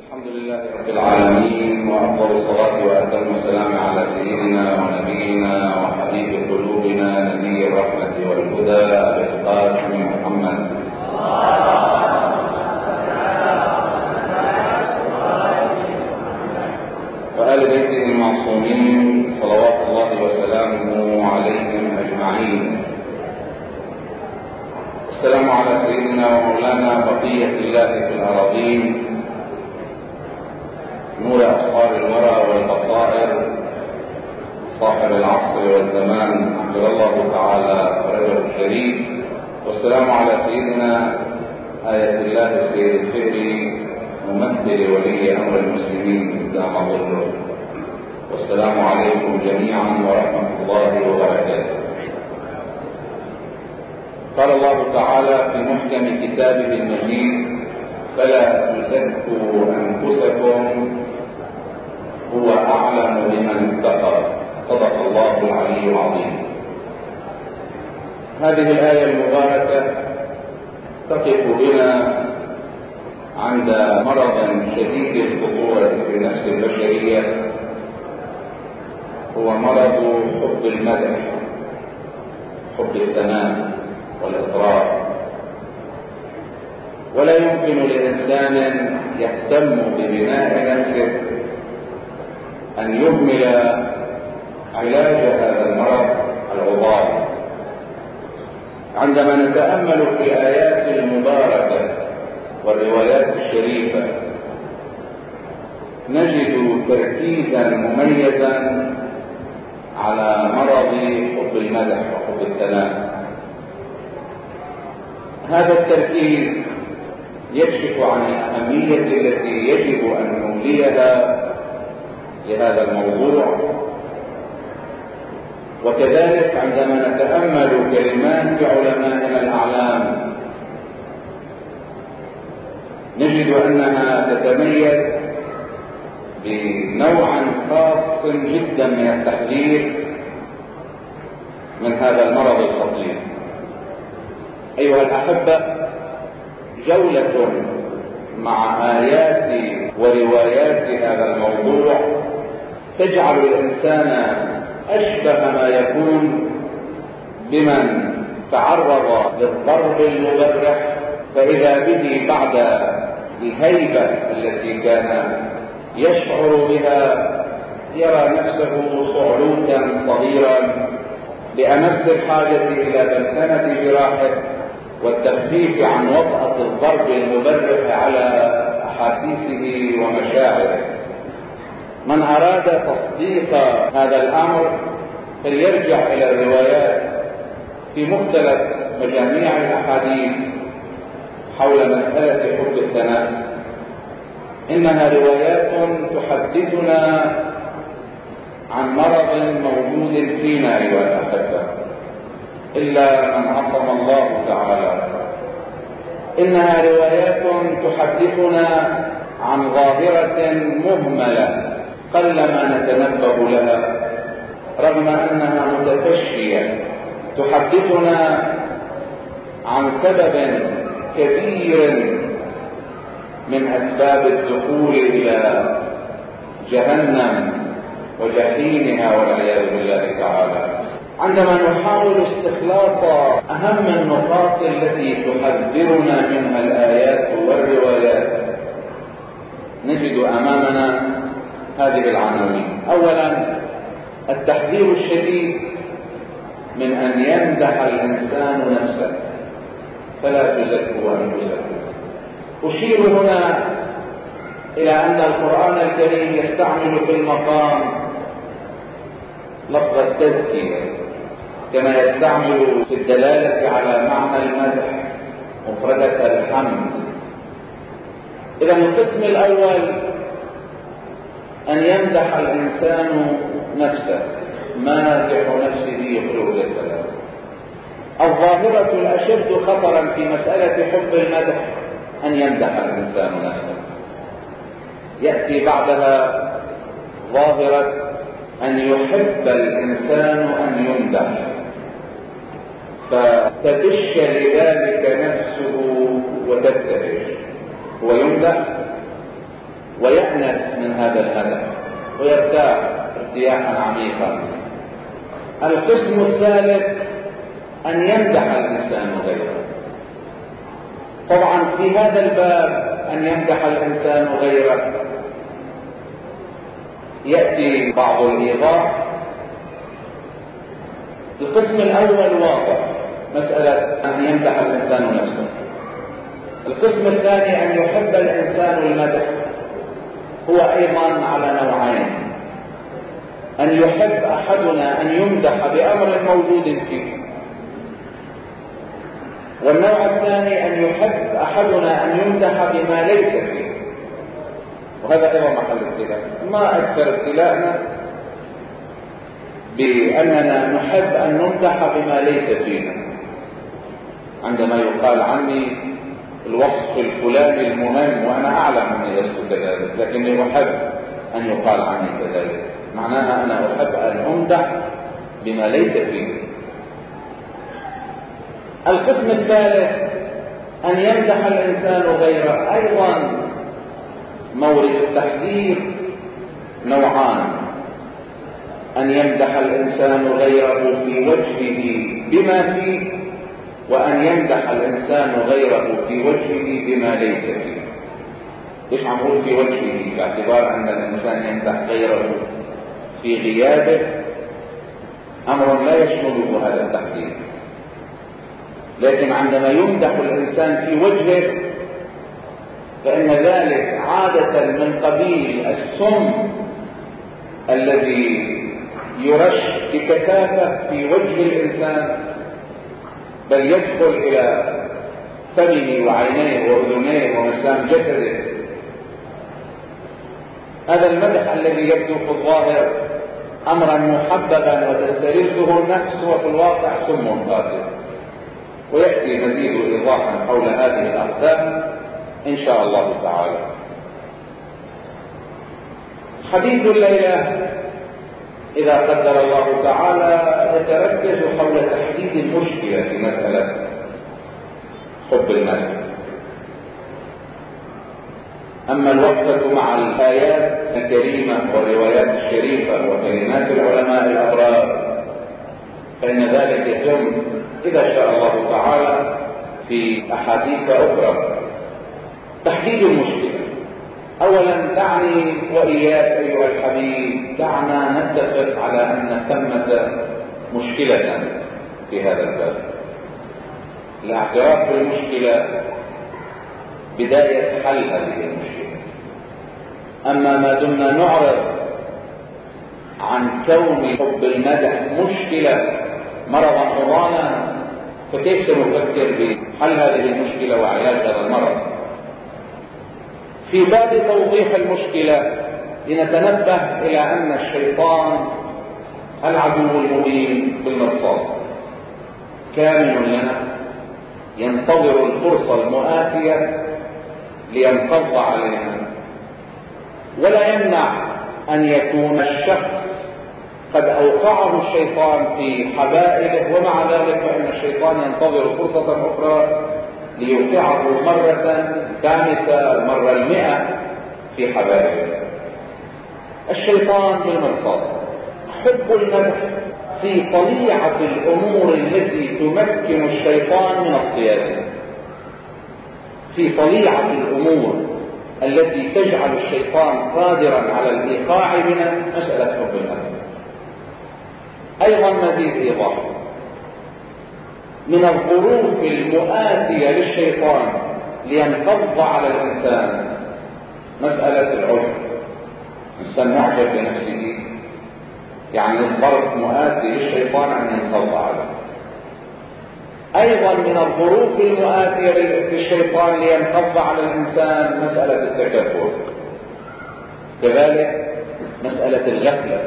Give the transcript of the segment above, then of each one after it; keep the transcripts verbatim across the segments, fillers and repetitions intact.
الحمد لله رب العالمين، وأفضل الصلاة وأتم السلام على سيدنا ونبينا وحبيب قلوبنا نبي الرحمة والهدى أبي القاسم محمد وآل بيته المعصومين صلوات الله وسلامه عليهم أجمعين. السلام على سيدنا ومولانا بقية الله في الأراضين، نور أبصار الورى والبصائر، صاحب العصر والزمان، أحمد الله تعالى فرجه الشريف. والسلام على سيدنا آية الله السيد الفهري، ممثل ولي أمر المسلمين دام ظله. والسلام عليكم جميعا ورحمة الله وبركاته. قال الله تعالى في محكم كتابه المجيد: فلا تزكوا أنفسكم هو أعلم بمن اتقى. صدق الله العلي العظيم. هذه الآية المباركة تقف بنا عند مرض شديد الخطورة في النفس البشرية، هو مرض حب المدح، حب الثناء والإصرار. ولا يمكن لإنسان يهتم ببناء نفسه أن يهمل علاج هذا المرض العضال. عندما نتأمل في الآيات المباركة والروايات الشريفة نجد تركيزا مميزا على مرض حب المدح وحب الثناء. هذا التركيز يكشف عن الأهمية التي يجب أن نوليها لهذا الموضوع. وكذلك عندما نتأمل كلمات علمائنا الأعلام نجد أنها تتميز بنوع خاص جدا من التحذير من هذا المرض الخطير. أيها الأحبة، جولة مع آيات وروايات هذا الموضوع تجعل الإنسان أشبه ما يكون بمن تعرض للضرب المبرح، فإذا به بعد الهيبة التي كان يشعر بها يرى نفسه صعلوكا صغيرا بأمس الحاجة إلى بلسمة جراحه والتخفيف عن وطأة الضرب المبرح على أحاسيسه ومشاعره. من أراد تصديق هذا الأمر فليرجع إلى الروايات في مختلف مجاميع الأحاديث حول مسألة حب الثناء. إنها روايات تحدثنا عن مرض موجود فينا أيها الأحبة، إلا من عصم الله تعالى. إنها روايات تحدثنا عن ظاهرة مهملة قلما نتنبه لها رغم أنها متفشية. تحدثنا عن سبب كبير من أسباب الدخول إلى جهنم وجحيمها والعياذ بالله تعالى. عندما نحاول استخلاص أهم النقاط التي تحذرنا منها الآيات والروايات نجد أمامنا هذه العناوين. أولا، التحذير الشديد من أن يمدح الإنسان نفسه، فلا تزكوا أنفسكم. أشير هنا إلى أن القرآن الكريم يستعمل في المقام لفظ التزكية كما يستعمل في الدلالة على معنى المدح مفردة الحمد. إذا القسم الأول أن يمدح الإنسان نفسه، مادح نفسه يخلق للسلام. الظاهرة الأشد خطرا في مسألة حب المدح أن يمدح الإنسان نفسه. يأتي بعدها ظاهرة أن يحب الإنسان أن يمدح، فتدش لذلك نفسه وتبتهج. هو يمدح ويأنس من هذا الهدف ويرتاح ارتياحا عميقا. القسم الثالث أن يمدح الإنسان غيره. طبعا في هذا الباب أن يمدح الإنسان غيره يأتي بعض الإيضاح. القسم الأول واضح، مسألة أن يمدح الإنسان نفسه. القسم الثاني أن يحب الإنسان المدح، هو أيضا على نوعين: أن يحب أحدنا أن يمدح بأمر موجود فيه، والنوع الثاني أن يحب أحدنا أن يمدح بما ليس فيه. وهذا أيضا محل ابتلاء. ما أكثر ابتلاءنا بأننا نحب أن نمدح بما ليس فينا. عندما يقال عني الوصف الفلاني المهم وأنا أعلم أني لست كذلك، لكني أحب أن يقال عني كذلك، معناها أنا أحب أن أمدح بما ليس فيه. القسم الثالث أن يمدح الإنسان غيره، أيضا مورد التحذير نوعان: أن يمدح الإنسان غيره في وجهه بما فيه، وأن يمدح الإنسان غيره في وجهه بما ليس فيه. ليش عم أقول في وجهه؟ باعتبار أن الإنسان يمدح غيره في غيابه أمر لا يشمله هذا التحذير، لكن عندما يمدح الإنسان في وجهه فإن ذلك عادة من قبيل السم الذي يرش بكثافة في وجه الإنسان، بل يدخل إلى فمه وعينيه وأذنيه ومسام جسده. هذا المدح الذي يبدو في الظاهر أمرا محببا وتستلذه النفس، وفي الواقع سم قاتل. ويأتي مزيد إيضاحا حول هذه الأقسام إن شاء الله تعالى. حديث الليلة إذا قدر الله تعالى يتركز حول تحديد المشكلة في مسألة حب المدح. أما الوقفة مع الآيات الكريمة والروايات الشريفة وكلمات العلماء الأبرار فإن ذلك يتم إذا شاء الله تعالى في أحاديث أخرى. تحديد المشكلة. أولا دعني وإياك أيها الحبيب، دعنا نتفق على أن ثمة مشكلة في هذا الباب. الاعتراف بالمشكلة بداية حل هذه المشكلة. أما ما دمنا نعرض عن كون حب المدح مشكلة مرضا عضانا، فكيف سنفكر بحل هذه المشكلة وعلاج هذا المرض؟ في باب توضيح المشكلة لنتنبه إلى أن الشيطان العدو المبين بالمرصاد كامن لنا، ينتظر الفرصة المآتية لينقض علينا، ولا يمنع أن يكون الشخص قد أوقعه الشيطان في حبائله، ومع ذلك فإن الشيطان ينتظر فرصة أخرى ليوقعه مرة خامسة المرة المئة في حبائله. الشيطان بالمرصاد. حب المدح في طليعة الأمور التي تمكن الشيطان من اصطياده، في طليعة الأمور التي تجعل الشيطان قادرا على الإيقاع بنا مسألة حب المدح. أيضا مزيد إيضاح: من الظروف المؤاتية للشيطان لينقض على الإنسان مسألة العجب. الإنسان معجب بنفسه، يعني الظرف مؤاتي للشيطان أن ينقض عليه. أيضا من الظروف المؤاتية للشيطان لينقض على الإنسان مسألة التكبر، كذلك مسألة الغفلة.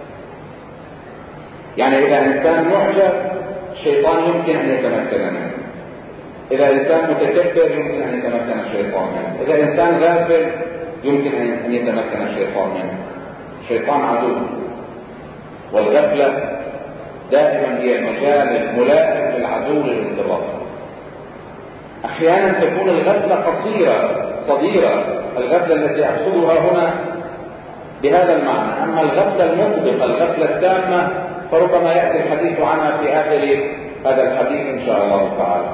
يعني إذا إنسان معجب الشيطان يمكن أن يتمكن منه، إذا إنسان متكبر يمكن أن يتمكن الشيطان منه، إذا إنسان غافل يمكن أن يتمكن الشيطان منه. الشيطان عدو، والغفلة دائما هي المجال الملائم للعدو للانضباط. أحيانا تكون الغفلة قصيرة الصغيرة، الغفلة التي أقصدها هنا بهذا المعنى. أما الغفلة المطبقة، الغفلة التامة، فربما يأتي الحديث عنها في آخر هذا الحديث إن شاء الله تعالى.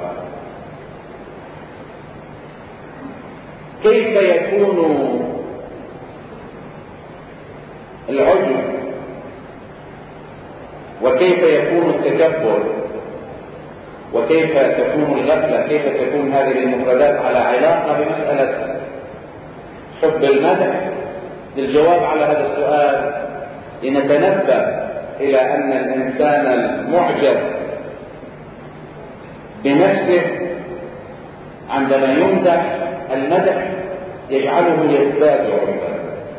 كيف يكون العجب وكيف يكون التكبر وكيف تكون الغفلة، كيف تكون هذه المفردات على علاقة بمسألة حب المدح؟ للجواب على هذا السؤال لنتنبه إلى أن الإنسان المعجب بنفسه عندما يمدح المدح يجعله يزداد عجبا،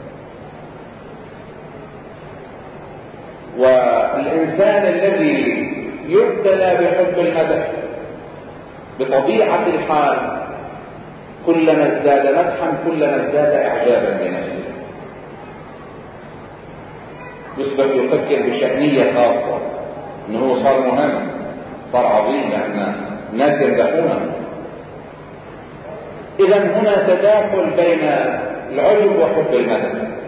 والإنسان الذي يبتلى بحب المدح بطبيعة الحال كلما ازداد مدحا كلما ازداد إعجابا بنفسه، يصبح يفكر بشأنية خاصة أنه صار مهم، صار عظيم، لأن الناس يمدحونه. إذا هنا تداخل بين العجب وحب المدح.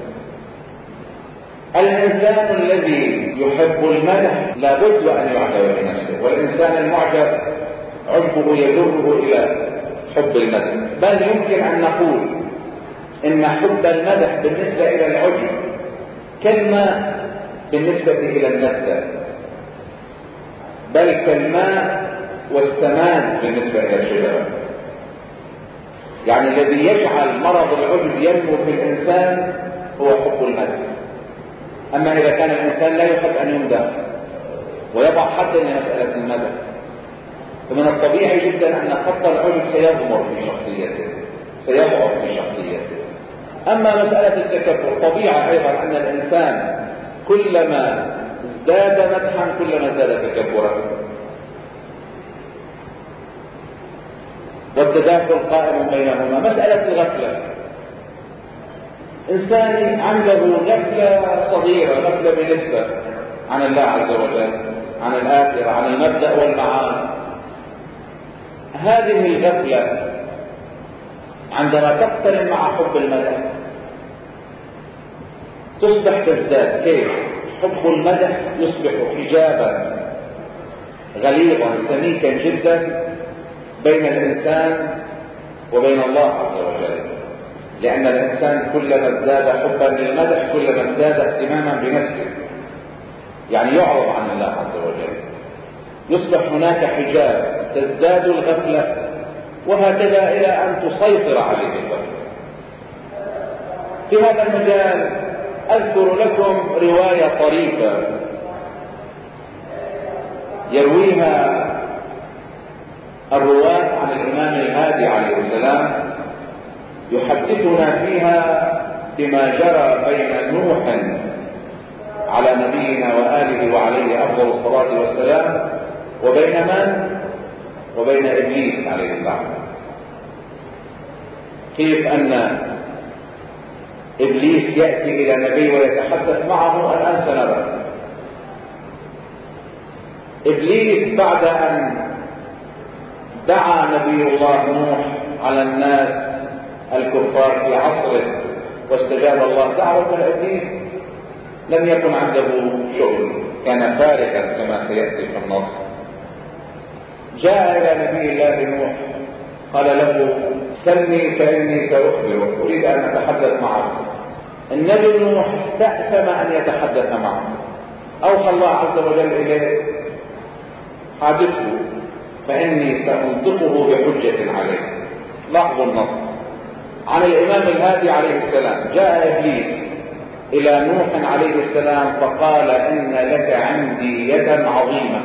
الإنسان الذي يحب المدح لابد أن يعجب بنفسه، والإنسان المعجب عجبه يجره إلى حب المدح. بل يمكن أن نقول إن حب المدح بالنسبة إلى العجب كالماء بالنسبة إلى النبتة، بل كالماء والسمان بالنسبة إلى الشجرة. يعني الذي يجعل مرض العجب ينمو في الإنسان هو حب المدح. أما إذا كان الإنسان لا يحب أن يمدح ويضع حدا لمسألة المدح، فمن الطبيعي جدا أن خط العجب سيضمر في شخصيته، سيضعف في شخصيته. أما مسألة التكبر طبيعة أيضا أن الإنسان كلما ازداد مدحا كلما ازداد تكبرا، والتداخل قائم بينهما. مسألة الغفلة، إنسان عنده غفلة صغيرة، غفلة بنسبة عن الله عز وجل، عن الآخرة، عن المبدأ والمعاد. هذه الغفلة عندما تقترن مع حب المدح تصبح تزداد. كيف؟ حب المدح يصبح حجابا غليظا سميكا جدا بين الإنسان وبين الله عز وجل، لأن الإنسان كلما ازداد حبا للمدح كلما ازداد اهتماما بنفسه، يعني يعرض عن الله عز وجل، يصبح هناك حجاب، تزداد الغفلة، وهكذا إلى أن تسيطر عليه الغفلة. في هذا المجال أذكر لكم رواية طريفة يرويها الرواة عن الإمام الهادي عليه السلام، يحدثنا فيها بما جرى بين نوح على نبينا وآله وعليه أفضل الصلاة والسلام وبين من؟ وبين إبليس عليه اللعنة. كيف أن إبليس يأتي إلى نبي ويتحدث معه، الآن سنرى. إبليس بعد أن دعا نبي الله نوح على الناس الكفار في عصره واستجاب الله دعوة إبليس، لم يكن عنده شغل، كان فارغا كما سيأتي في النص. جاء إلى نبي الله نوح قال له: سلني فإني سأخبرك، أريد أن أتحدث معك. النبي نوح استأثم أن يتحدث معه، أوحى الله عز وجل إليه: حادثه فإني سأنطقه بحجة عليه. لاحظوا النص عن الإمام الهادي عليه السلام. جاء إبليس إلى نوح عليه السلام فقال: إن لك عندي يدا عظيمة.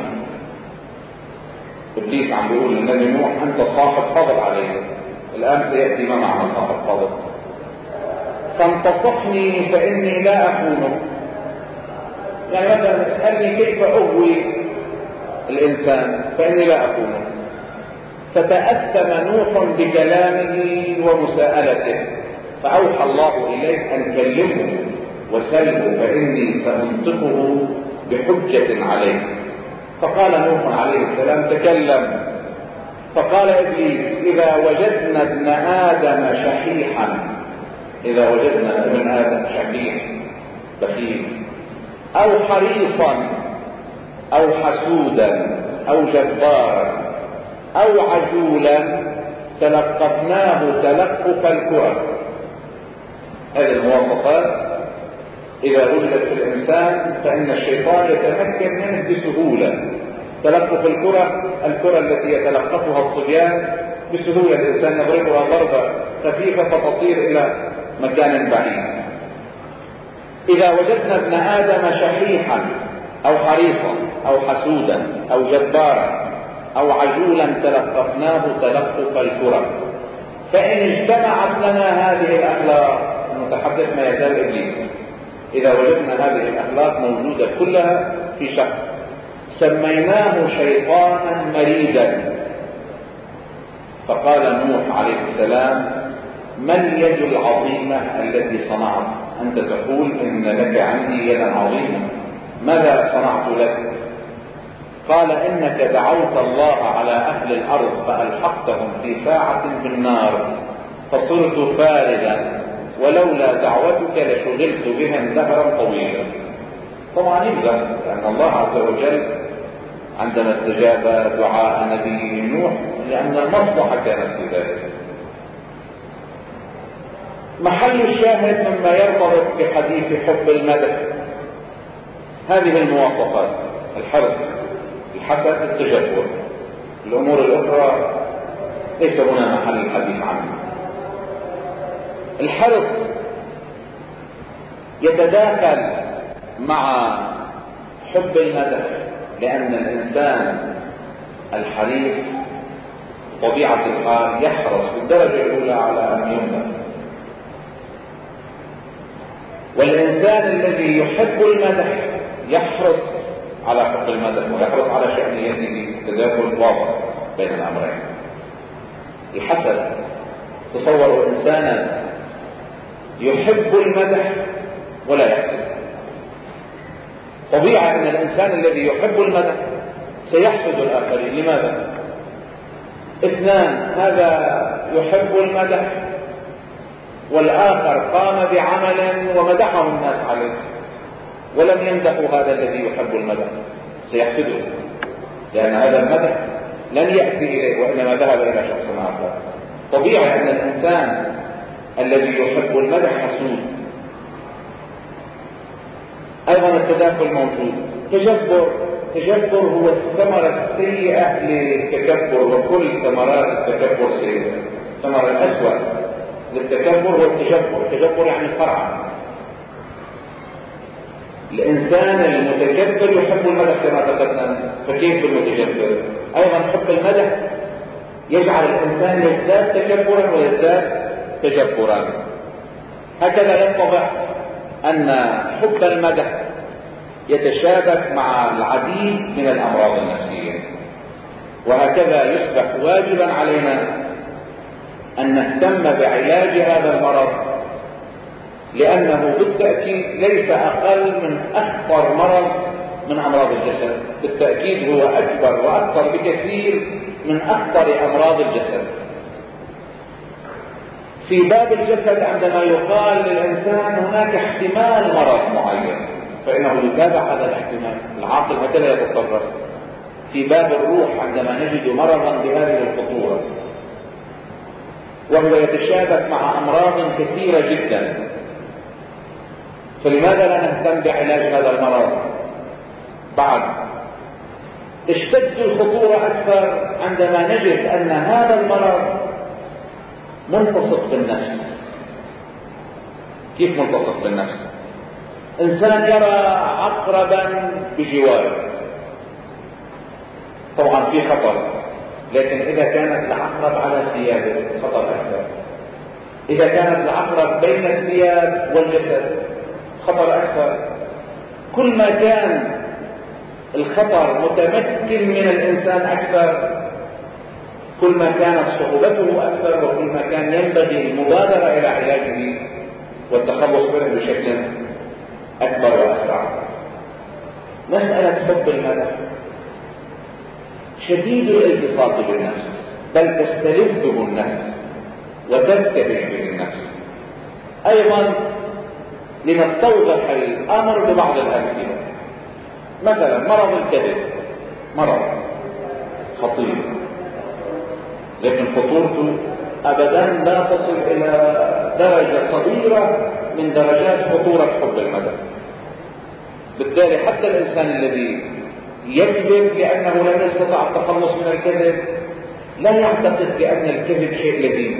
إبليس عم بيقول للنبي نوح: أنت صاحب فضل عليه. الآن سيأتي ما معنى صاحب فضل. فانتصحني فإني لا أخونك. يعني مثلا اسألني كيف أغوي الإنسان فإني لا أخونه. فتأثم نوح بكلامه ومساءلته، فأوحى الله إليه أن كلمه وسله فإني فقال إبليس: إذا وجدنا ابن آدم شحيحا، إذا وجدنا ابن آدم شحيح بخيل أو حريصا أو حسودا أو جبارا أو عجولا تلقفناه تلقف الكرة. هذه المواصفات إذا وجدت في الإنسان فإن الشيطان يتمكن منه بسهولة. تلقف الكرة، الكرة التي يتلقفها الصبيان بسهولة، الإنسان يضربها ضربة خفيفة فتطير إلى مكان بعيد. إذا وجدنا ابن آدم شحيحا أو حريصا أو حسودا أو جبارا أو عجولا تلقفناه تلقف الكرة. فإن اجتمعت لنا هذه الأخلاق، المتحدث ما يزال إبليس، إذا وجدنا هذه الأخلاق موجودة كلها في شخص سميناه شيطانا مريدا. فقال نوح عليه السلام: ما اليد العظيمة التي صنعت؟ أنت تقول إن لك عندي يدا عظيمة، ماذا صنعت لك؟ قال: إنك دعوت الله على أهل الأرض فألحقتهم في ساعة بالنار فصرت فارغا، ولولا دعوتك لشغلت بهم دهرا طويلا. طبعا يبدأ لأن الله عز وجل عندما استجاب دعاء نبي نوح لأن المصلحة كانت في ذلك. محل الشاهد مما يرتبط بحديث حب المدح هذه المواصفات: الحرص، الحسد، التجبر. الأمور الأخرى ليس هنا محل الحديث عنها. الحرص يتداخل مع حب المدح، لأن الإنسان الحريص طبيعة الحال يحرص بالدرجة الأولى على أن يمدح، والإنسان الذي يحب المدح يحرص على حب المدح ويحرص على شأنيته. تداخل واضح بين الأمرين. الحسد، تصوروا إنسانا يحب المدح ولا يحسد. طبيعة أن الإنسان الذي يحب المدح سيحسد الآخرين. لماذا؟ اثنان: هذا يحب المدح والآخر قام بعمل ومدحه الناس عليه ولم يمدحوا هذا الذي يحب المدح، سيحسده، لأن هذا المدح لن يأتي إليه وإنما ذهب إلى شخص آخر. طبيعي أن الإنسان الذي يحب المدح حسود. أيضا التداخل موجود. تجبر، تجبر هو الثمرة السيئة للتكبر، وكل ثمرات التكبر سيئة. الثمرة الأسوأ للتكبر هو التجبر. التجبر يعني فرعا. الإنسان المتكبر يحب المدح كما تقدم، فكيف بالمتجبر؟ أيضا حب المدح يجعل الإنسان يزداد تكبرا ويزداد تجبرا. هكذا يتضح أن حب المدح يتشابك مع العديد من الأمراض النفسية، وهكذا يصبح واجبا علينا أن نهتم بعلاج هذا المرض، لأنه بالتأكيد ليس أقل من أخطر مرض من أمراض الجسد. بالتأكيد هو أكبر وأكثر بكثير من أخطر أمراض الجسد. في باب الجسد عندما يقال للإنسان هناك احتمال مرض معين فإنه يتابع هذا الاحتمال. العاقل هكذا يتصرف. في باب الروح عندما نجد مرضا بهذه الخطورة وهو يتشابك مع أمراض كثيرة جدا، فلماذا لا نهتم بعلاج هذا المرض؟ بعد تشتد الخطورة أكثر عندما نجد أن هذا المرض منتصف بالنفس. كيف منتصف بالنفس؟ إنسان يرى عقربا بجواره، طبعا في خطر، لكن إذا كانت العقرب على ثيابه خطر أكثر. إذا كانت العقرب بين الثياب والجسد خطر أكثر. كل ما كان الخطر متمكن من الإنسان أكثر كل ما كانت صعوبته أكثر، وكل ما كان ينبغي المبادرة إلى علاجه والتخلص منه بشكل أكبر وأسرع. مسألة حب المدح شديد الالتصاق بالنفس. بل تستلذه النفس وتنتبه به النفس. أيضا لنستوضح الأمر ببعض الأمثلة. مثلا مرض الكذب مرض خطير، لكن خطورته أبدا لا تصل إلى درجة صغيرة من درجات خطورة حب المدح. بالتالي حتى الإنسان الذي يكذب لأنه لم يستطع التخلص من الكذب لا يعتقد بأن الكذب شيء لذيذ،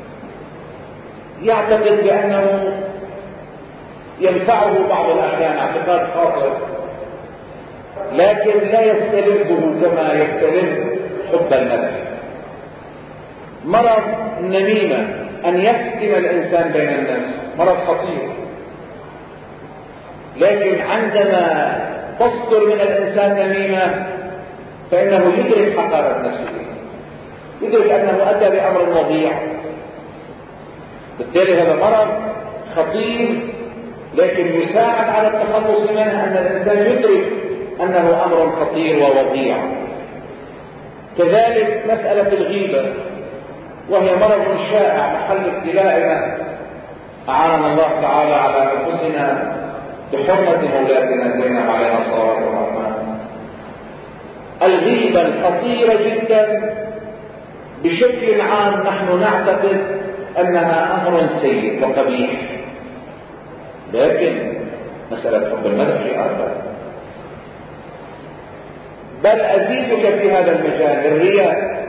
يعتقد بأنه ينفعه بعض الأحيان اعتقاد خاطئ، لكن لا يستلذه كما يستلذ حب المدح. مرض النميمة، أن يفتن الإنسان بين الناس، مرض خطير، لكن عندما تصدر من الإنسان نميمة فإنه يدرك حقارة نفسه، يدرك أنه أتى بأمر وضيع. بالتالي هذا مرض خطير، لكن يساعد على التخلص منه أن الإنسان يدرك أنه أمر خطير ووضيع. كذلك مسألة الغيبة، وهي مرض شائع محل ابتلائنا، أعاننا الله تعالى على أنفسنا بحرمة مولاتنا زينب عليها الصلاة والسلام. الغيبة الخطيرة جدا بشكل عام نحن نعتقد أنها أمر سيء وقبيح، لكن مسألة حب المدح شيء آخر. بل أزيدك في هذا المجال الرياء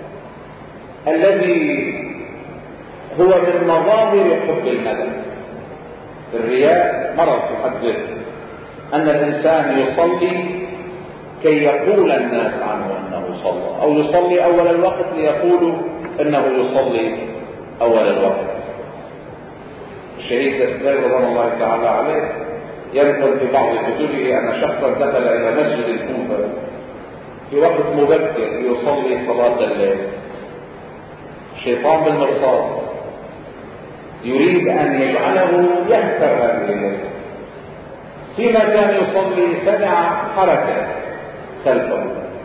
الذي هو من مظاهر حب المدح. الرياء مرض في حد ذاته، أن الإنسان يصلي كي يقول الناس عنه أنه صلى، أو يصلي أول الوقت ليقولوا أنه يصلي أول الوقت. الشهيد الزبير رضي الله تعالى عليه ينقل في بعض كتبه أن شخصا دخل إلى مسجد الكوفة في وقت مبكر ليصلي صلاة الليل. الشيطان بالمرصاد يريد أن يجعله يهتر هذه الليل. فيما كان يصلي سمع حركة خلفه،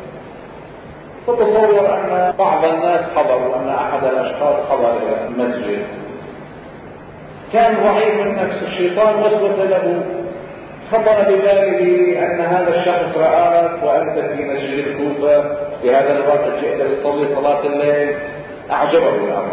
فتصور أن بعض الناس حضروا، أن أحد الأشخاص حضر إلى المسجد، كان ضعيف النفس، الشيطان وسوس له، خطر بباله أن هذا الشخص رآك وأنت في مسجد الكوفة في هذا الوقت جئت لتصلي صلاة الليل، أعجبه الأمر.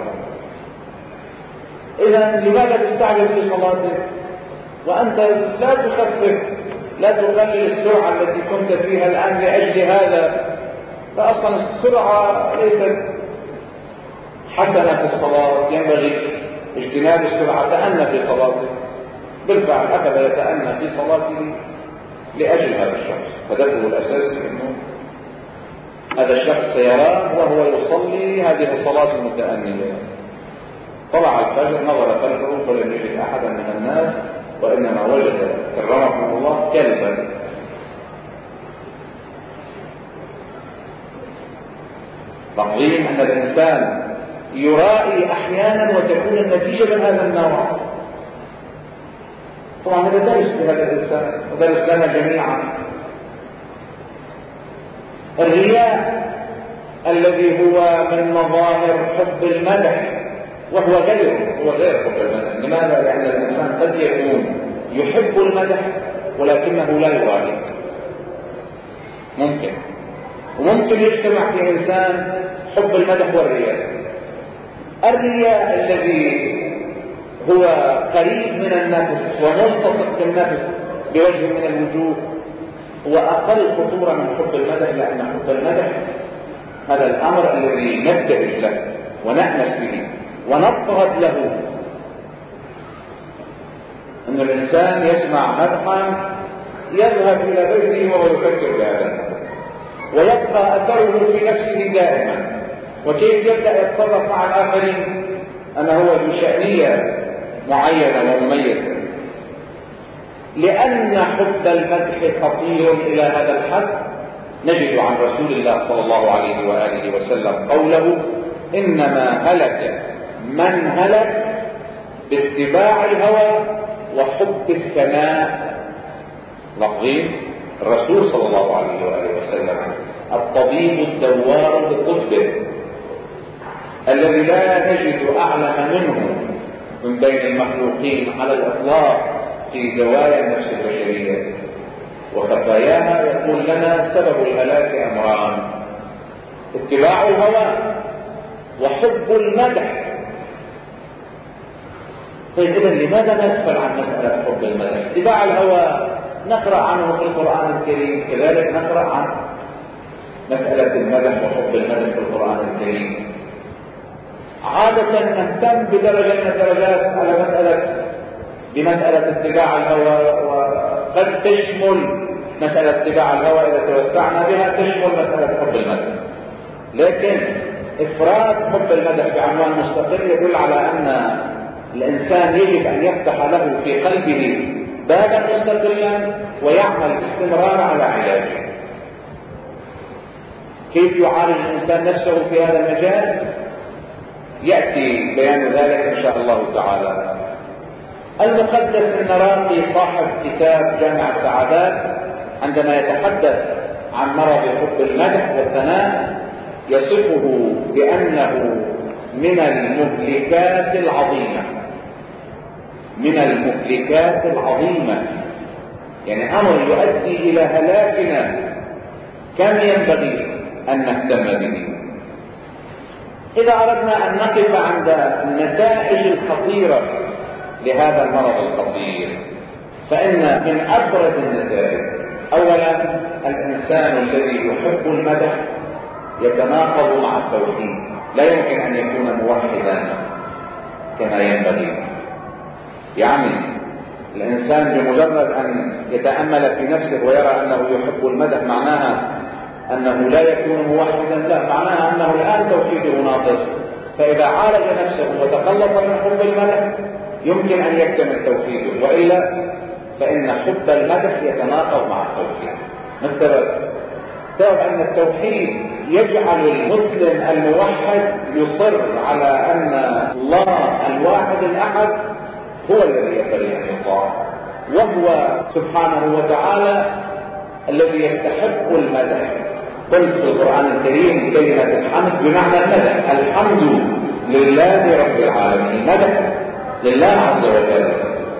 إذا لماذا تستعجل في صلاتك وأنت لا تخفف، لا تقلل السرعة التي كنت فيها الآن لأجل هذا؟ فأصلا السرعة ليست حسنة في الصلاة، ينبغي اجتناب السرعة. تأنى في صلاته، بالفعل أخذ يتأنى في صلاته لأجل هذا الشخص. هدفه الأساسي أنه هذا الشخص سيراه وهو يصلي هذه الصلاة المتأنية. طلع الفجر، نظر خلفه فلم يجد أحدا من الناس، وإنما وجد كرمه الله كلبا. تعظيم أن الإنسان يرائي أحيانا وتكون النتيجة من هذا النوع. طبعا هذا درس لهذا الإنسان ودرس لنا جميعا. الرياء الذي هو من مظاهر حب المدح، وهو غيره، هو غير حب المدح. لماذا؟ لأن الإنسان قد يكون يحب المدح ولكنه لا يرائي. ممكن وممكن يجتمع في إنسان حب المدح والرياء. الرياء الذي هو قريب من النفس وملتصق بالنفس بوجه من الوجوه هو أقل خطورة من حب المدح، لأن حب المدح هذا الأمر الذي نبتهج له ونأنس به ونضطهد له. أن الإنسان يسمع مدحا يذهب إلى بيته وهو يفكر بهذا ويبقى أثره في نفسه دائما. وكيف يبدأ يتصرف مع الآخرين؟ أنه هو ذو شأنية معينة ومميزة. لأن حب المدح خطير إلى هذا الحد نجد عن رسول الله صلى الله عليه وآله وسلم قوله: إنما هلك من هلك باتباع الهوى وحب الثناء. لفظين الرسول صلى الله عليه وآله وسلم: الطبيب الدوار بطبه الذي لا نجد أعلم منه من بين المخلوقين على الإطلاق في زوايا النفس البشرية وخفاياها، يقول لنا سبب الهلاك أمران: اتباع الهوى وحب المدح. طيب إذا لماذا نغفل عن مسألة حب المدح؟ اتباع الهوى نقرأ عنه في القرآن الكريم، كذلك نقرأ عن مسألة المدح وحب المدح في القرآن الكريم. عادة نهتم بدرجة من الدرجات على مسألة بمسألة اتباع الهوى، وقد تشمل مسألة اتباع الهوى إذا توسعنا بها تشمل مسألة حب المدح، لكن إفراد حب المدح بعنوان مستقل يدل على أن الإنسان يجب أن يفتح له في قلبه بابا مستقلا ويعمل استمرار على علاجه. كيف يعالج الإنسان نفسه في هذا المجال؟ يأتي بيان ذلك إن شاء الله تعالى. المقدس النراقي صاحب كتاب جامع السعادات عندما يتحدث عن مرض حب المدح والثناء يصفه بأنه من المهلكات العظيمة، من المهلكات العظيمة، يعني أمر يؤدي إلى هلاكنا كم ينبغي أن نهتم به. إذا أردنا أن نقف عند النتائج الخطيرة لهذا المرض الخطير فإن من أبرز النتائج أولا الإنسان الذي يحب المدح يتناقض مع التوحيد، لا يمكن أن يكون موحدا كما ينبغي. يعني الإنسان بمجرد أن يتأمل في نفسه ويرى أنه يحب المدح معناها أنه لا يكون موحدا، لا، معناها أنه الآن توحيده ناقص. فإذا عالج نفسه وتخلص من حب المدح يمكن أن يكتمل توحيده، وإلا فإن حب المدح يتناقض مع التوحيد. مثلا سبب أن التوحيد يجعل المسلم الموحد يصر على أن الله الواحد الأحد هو الذي ينبغي أن يطاع، وهو سبحانه وتعالى الذي يستحق المدح. قلت في القرآن الكريم كلمة الحمد بمعنى المدح، الحمد لله رب العالمين، مدح لله عز وجل،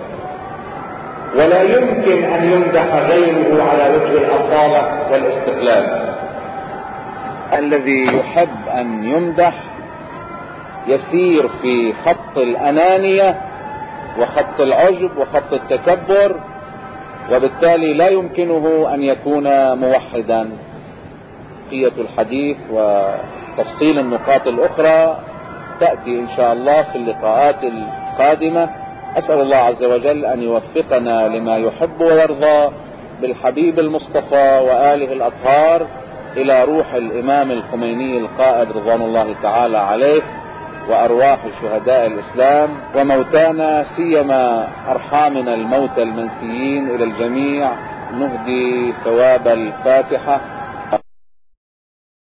ولا يمكن أن يمدح غيره على وجه الأصالة والاستقلال. الذي يحب أن يمدح يسير في خط الأنانية وخط العجب وخط التكبر، وبالتالي لا يمكنه أن يكون موحدا. بقية الحديث وتفصيل النقاط الأخرى تأتي إن شاء الله في اللقاءات القادمة. أسأل الله عز وجل أن يوفقنا لما يحب ويرضى بالحبيب المصطفى وآله الأطهار إلى روح الإمام الخميني القائد رضوان الله تعالى عليه، وأرواح شهداء الإسلام وموتانا، سيما أرحامنا الموتى المنسيين. إلى الجميع نهدي ثواب الفاتحة.